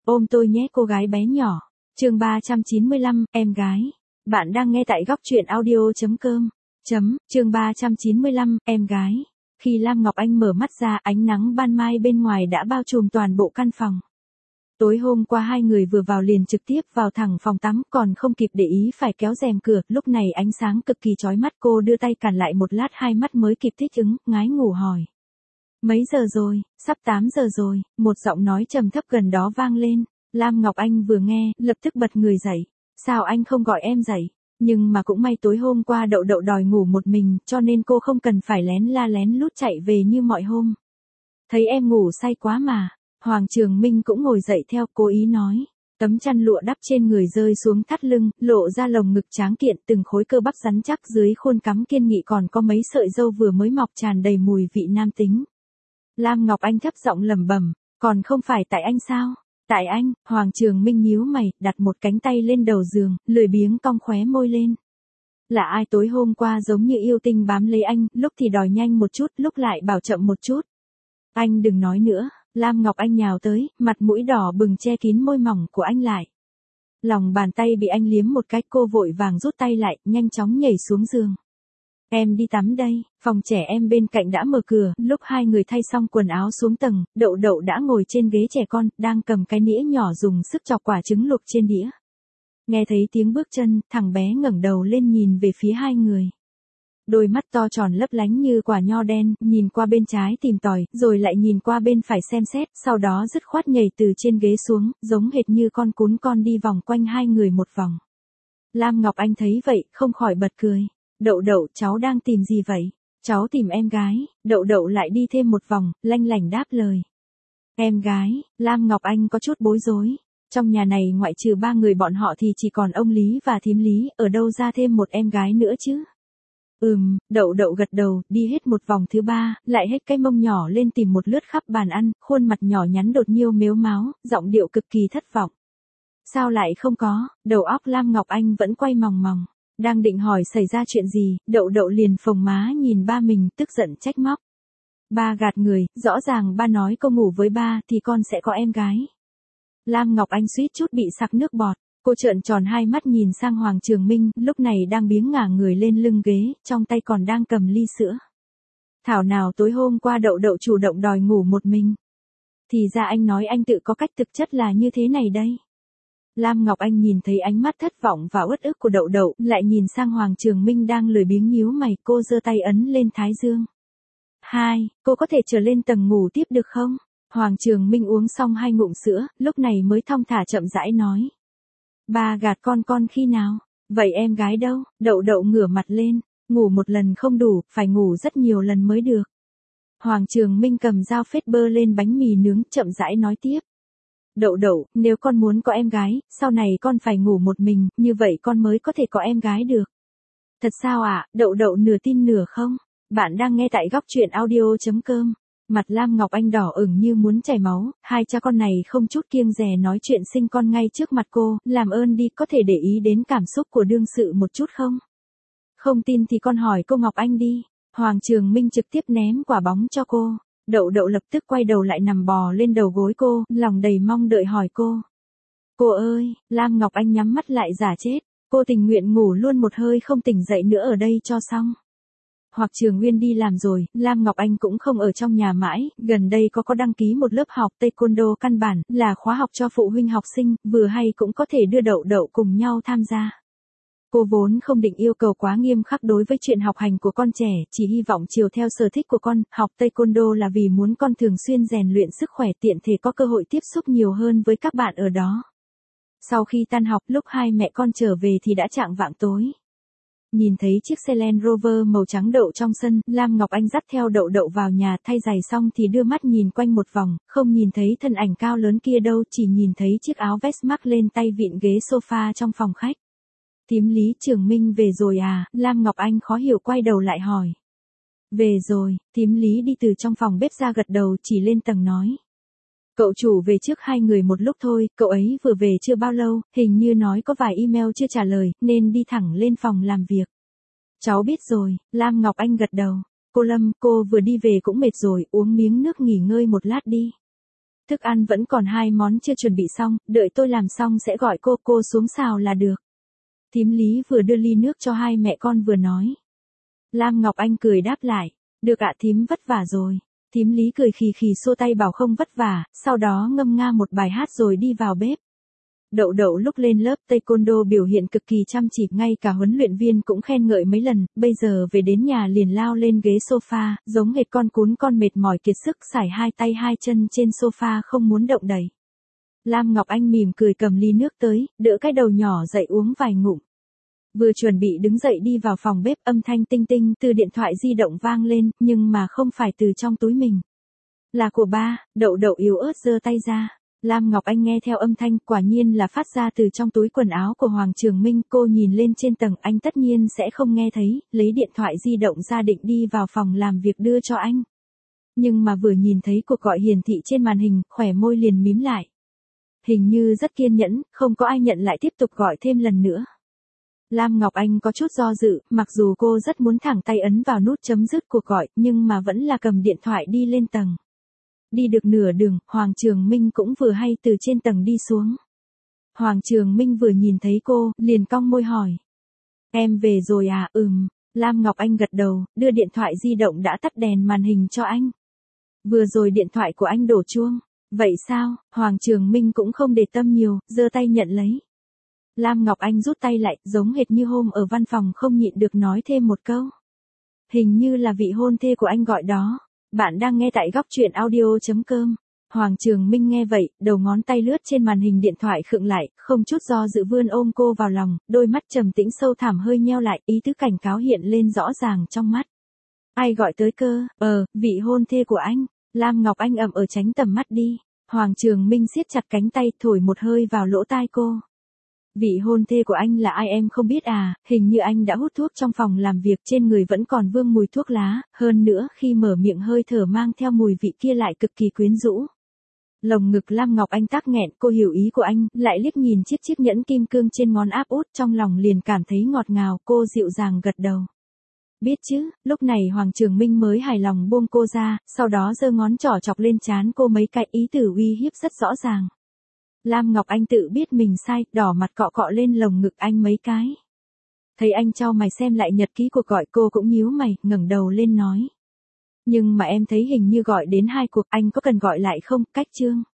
Ôm tôi nhé cô gái bé nhỏ. Chương 395, em gái. Bạn đang nghe tại góc truyện audio.com. Chương 395, em gái. Khi Lam Ngọc Anh mở mắt ra, ánh nắng ban mai bên ngoài đã bao trùm toàn bộ căn phòng. Tối hôm qua hai người vừa vào liền trực tiếp vào thẳng phòng tắm, còn không kịp để ý phải kéo rèm cửa, lúc này ánh sáng cực kỳ chói mắt, cô đưa tay cản lại một lát, hai mắt mới kịp thích ứng, ngái ngủ hỏi. Mấy giờ rồi? Sắp 8 giờ rồi, một giọng nói trầm thấp gần đó vang lên. Lam Ngọc Anh vừa nghe, lập tức bật người dậy. Sao anh không gọi em dậy? Nhưng mà cũng may tối hôm qua Đậu Đậu đòi ngủ một mình, cho nên cô không cần phải lén la lén lút chạy về như mọi hôm. Thấy em ngủ say quá mà. Hoàng Trường Minh cũng ngồi dậy theo, cố ý nói. Tấm chăn lụa đắp trên người rơi xuống thắt lưng, lộ ra lồng ngực tráng kiện, từng khối cơ bắp rắn chắc dưới khuôn cắm kiên nghị, còn có mấy sợi râu vừa mới mọc tràn đầy mùi vị nam tính. Lam Ngọc Anh thấp giọng lẩm bẩm, còn không phải tại anh sao? Tại anh. Hoàng Trường Minh nhíu mày, đặt một cánh tay lên đầu giường, lười biếng cong khóe môi lên. Là ai tối hôm qua giống như yêu tinh bám lấy anh, lúc thì đòi nhanh một chút, lúc lại bảo chậm một chút. Anh đừng nói nữa. Lam Ngọc Anh nhào tới, mặt mũi đỏ bừng che kín môi mỏng của anh lại. Lòng bàn tay bị anh liếm một cái, cô vội vàng rút tay lại, nhanh chóng nhảy xuống giường. Em đi tắm đây. Phòng trẻ em bên cạnh đã mở cửa, lúc hai người thay xong quần áo xuống tầng, Đậu Đậu đã ngồi trên ghế trẻ con, đang cầm cái nĩa nhỏ dùng sức chọc quả trứng luộc trên đĩa. Nghe thấy tiếng bước chân, thằng bé ngẩng đầu lên nhìn về phía hai người. Đôi mắt to tròn lấp lánh như quả nho đen, nhìn qua bên trái tìm tòi, rồi lại nhìn qua bên phải xem xét, sau đó dứt khoát nhảy từ trên ghế xuống, giống hệt như con cún con đi vòng quanh hai người một vòng. Lam Ngọc Anh thấy vậy, không khỏi bật cười. Đậu Đậu, cháu đang tìm gì vậy? Cháu tìm em gái. Đậu Đậu lại đi thêm một vòng, lanh lảnh đáp lời. Em gái. Lam Ngọc Anh có chút bối rối. Trong nhà này ngoại trừ ba người bọn họ thì chỉ còn ông Lý và thím Lý, ở đâu ra thêm một em gái nữa chứ? Đậu Đậu gật đầu, đi hết một vòng thứ ba, lại hết cái mông nhỏ lên tìm một lướt khắp bàn ăn, khuôn mặt nhỏ nhắn đột nhiêu mếu máo, giọng điệu cực kỳ thất vọng. Sao lại không có? Đầu óc Lam Ngọc Anh vẫn quay mòng mòng. Đang định hỏi xảy ra chuyện gì, Đậu Đậu liền phồng má nhìn ba mình, tức giận trách móc. Ba gạt người, rõ ràng ba nói cô ngủ với ba thì con sẽ có em gái. Lam Ngọc Anh suýt chút bị sặc nước bọt. Cô trợn tròn hai mắt nhìn sang Hoàng Trường Minh, lúc này đang biếng ngả người lên lưng ghế, trong tay còn đang cầm ly sữa. Thảo nào tối hôm qua Đậu Đậu chủ động đòi ngủ một mình. Thì ra anh nói anh tự có cách, thực chất là như thế này đây. Lam Ngọc Anh nhìn thấy ánh mắt thất vọng và uất ức của Đậu Đậu, lại nhìn sang Hoàng Trường Minh đang lười biếng nhíu mày, cô giơ tay ấn lên thái dương. Cô có thể trở lên tầng ngủ tiếp được không? Hoàng Trường Minh uống xong 2 ngụm sữa, lúc này mới thong thả chậm rãi nói. Ba gạt con khi nào? Vậy em gái đâu? Đậu Đậu ngửa mặt lên, ngủ một lần không đủ, phải ngủ rất nhiều lần mới được. Hoàng Trường Minh cầm dao phết bơ lên bánh mì nướng, chậm rãi nói tiếp. Đậu Đậu, nếu con muốn có em gái, sau này con phải ngủ một mình, như vậy con mới có thể có em gái được. Thật sao ạ? Đậu Đậu nửa tin nửa không? Bạn đang nghe tại góc truyện audio.com. Mặt Lam Ngọc Anh đỏ ửng như muốn chảy máu, hai cha con này không chút kiêng dè nói chuyện sinh con ngay trước mặt cô, làm ơn đi, có thể để ý đến cảm xúc của đương sự một chút không? Không tin thì con hỏi cô Ngọc Anh đi. Hoàng Trường Minh trực tiếp ném quả bóng cho cô. Đậu Đậu lập tức quay đầu lại nằm bò lên đầu gối cô, lòng đầy mong đợi hỏi cô. Cô ơi. Lam Ngọc Anh nhắm mắt lại giả chết, cô tình nguyện ngủ luôn một hơi không tỉnh dậy nữa ở đây cho xong. Hoặc Trường Nguyên đi làm rồi, Lam Ngọc Anh cũng không ở trong nhà mãi, gần đây có đăng ký một lớp học Taekwondo căn bản, là khóa học cho phụ huynh học sinh, vừa hay cũng có thể đưa Đậu Đậu cùng nhau tham gia. Cô vốn không định yêu cầu quá nghiêm khắc đối với chuyện học hành của con trẻ, chỉ hy vọng chiều theo sở thích của con, học Taekwondo là vì muốn con thường xuyên rèn luyện sức khỏe, tiện thể có cơ hội tiếp xúc nhiều hơn với các bạn ở đó. Sau khi tan học, lúc hai mẹ con trở về thì đã chạng vạng tối. Nhìn thấy chiếc xe Land Rover màu trắng đậu trong sân, Lam Ngọc Anh dắt theo Đậu Đậu vào nhà, thay giày xong thì đưa mắt nhìn quanh một vòng, không nhìn thấy thân ảnh cao lớn kia đâu, chỉ nhìn thấy chiếc áo vest mắc lên tay vịn ghế sofa trong phòng khách. Thím Lý Trường Minh về rồi à? Lam Ngọc Anh khó hiểu quay đầu lại hỏi. Về rồi. Thím Lý đi từ trong phòng bếp ra gật đầu, chỉ lên tầng nói. Cậu chủ về trước hai người một lúc thôi, cậu ấy vừa về chưa bao lâu, hình như nói có vài email chưa trả lời, nên đi thẳng lên phòng làm việc. Cháu biết rồi. Lam Ngọc Anh gật đầu. Cô Lâm, cô vừa đi về cũng mệt rồi, uống miếng nước nghỉ ngơi một lát đi. Thức ăn vẫn còn 2 món chưa chuẩn bị xong, đợi tôi làm xong sẽ gọi cô xuống xào là được. Thím Lý vừa đưa ly nước cho hai mẹ con vừa nói. Lam Ngọc Anh cười đáp lại. Được ạ thím vất vả rồi. Thím Lý cười khì khì xua tay bảo không vất vả, sau đó ngâm nga một bài hát rồi đi vào bếp. Đậu Đậu lúc lên lớp taekwondo biểu hiện cực kỳ chăm chỉ, ngay cả huấn luyện viên cũng khen ngợi mấy lần, bây giờ về đến nhà liền lao lên ghế sofa, giống hệt con cún con mệt mỏi kiệt sức sải hai tay hai chân trên sofa không muốn động đậy. Lam Ngọc Anh mỉm cười cầm ly nước tới, đỡ cái đầu nhỏ dậy uống vài ngụm. Vừa chuẩn bị đứng dậy đi vào phòng bếp, âm thanh tinh tinh từ điện thoại di động vang lên, nhưng mà không phải từ trong túi mình. Là của ba. Đậu Đậu yếu ớt giơ tay ra. Lam Ngọc Anh nghe theo âm thanh, quả nhiên là phát ra từ trong túi quần áo của Hoàng Trường Minh. Cô nhìn lên trên tầng, anh tất nhiên sẽ không nghe thấy, lấy điện thoại di động ra định đi vào phòng làm việc đưa cho anh. Nhưng mà vừa nhìn thấy cuộc gọi hiển thị trên màn hình, khóe môi liền mím lại. Hình như rất kiên nhẫn, không có ai nhận lại tiếp tục gọi thêm lần nữa. Lam Ngọc Anh có chút do dự, mặc dù cô rất muốn thẳng tay ấn vào nút chấm dứt cuộc gọi, nhưng mà vẫn là cầm điện thoại đi lên tầng. Đi được nửa đường, Hoàng Trường Minh cũng vừa hay từ trên tầng đi xuống. Hoàng Trường Minh vừa nhìn thấy cô, liền cong môi hỏi. Em về rồi à? Lam Ngọc Anh gật đầu, đưa điện thoại di động đã tắt đèn màn hình cho anh. Vừa rồi điện thoại của anh đổ chuông. Vậy sao? Hoàng Trường Minh cũng không để tâm nhiều, giơ tay nhận lấy. Lam Ngọc Anh rút tay lại, giống hệt như hôm ở văn phòng không nhịn được nói thêm một câu. Hình như là vị hôn thê của anh gọi đó. Bạn đang nghe tại góc truyện audio.com. Hoàng Trường Minh nghe vậy, đầu ngón tay lướt trên màn hình điện thoại khựng lại, không chút do dự vươn ôm cô vào lòng, đôi mắt trầm tĩnh sâu thẳm hơi nheo lại, ý tứ cảnh cáo hiện lên rõ ràng trong mắt. Ai gọi tới cơ? Vị hôn thê của anh. Lam Ngọc Anh ậm tránh tầm mắt đi. Hoàng Trường Minh siết chặt cánh tay, thổi một hơi vào lỗ tai cô. Vị hôn thê của anh là ai em không biết à? Hình như anh đã hút thuốc trong phòng làm việc, trên người vẫn còn vương mùi thuốc lá, hơn nữa khi mở miệng hơi thở mang theo mùi vị kia lại cực kỳ quyến rũ. Lồng ngực Lam Ngọc Anh tắc nghẹn, cô hiểu ý của anh, lại liếc nhìn chiếc nhẫn kim cương trên ngón áp út, trong lòng liền cảm thấy ngọt ngào, cô dịu dàng gật đầu. Biết chứ. Lúc này Hoàng Trường Minh mới hài lòng buông cô ra, sau đó giơ ngón trỏ chọc lên trán cô mấy cái, ý tứ uy hiếp rất rõ ràng. Lam Ngọc Anh tự biết mình sai, đỏ mặt cọ cọ lên lồng ngực anh mấy cái. Thấy anh chau mày xem lại nhật ký cuộc gọi, cô cũng nhíu mày, ngẩng đầu lên nói. Nhưng mà em thấy hình như gọi đến 2 cuộc, anh có cần gọi lại không? Cách chương.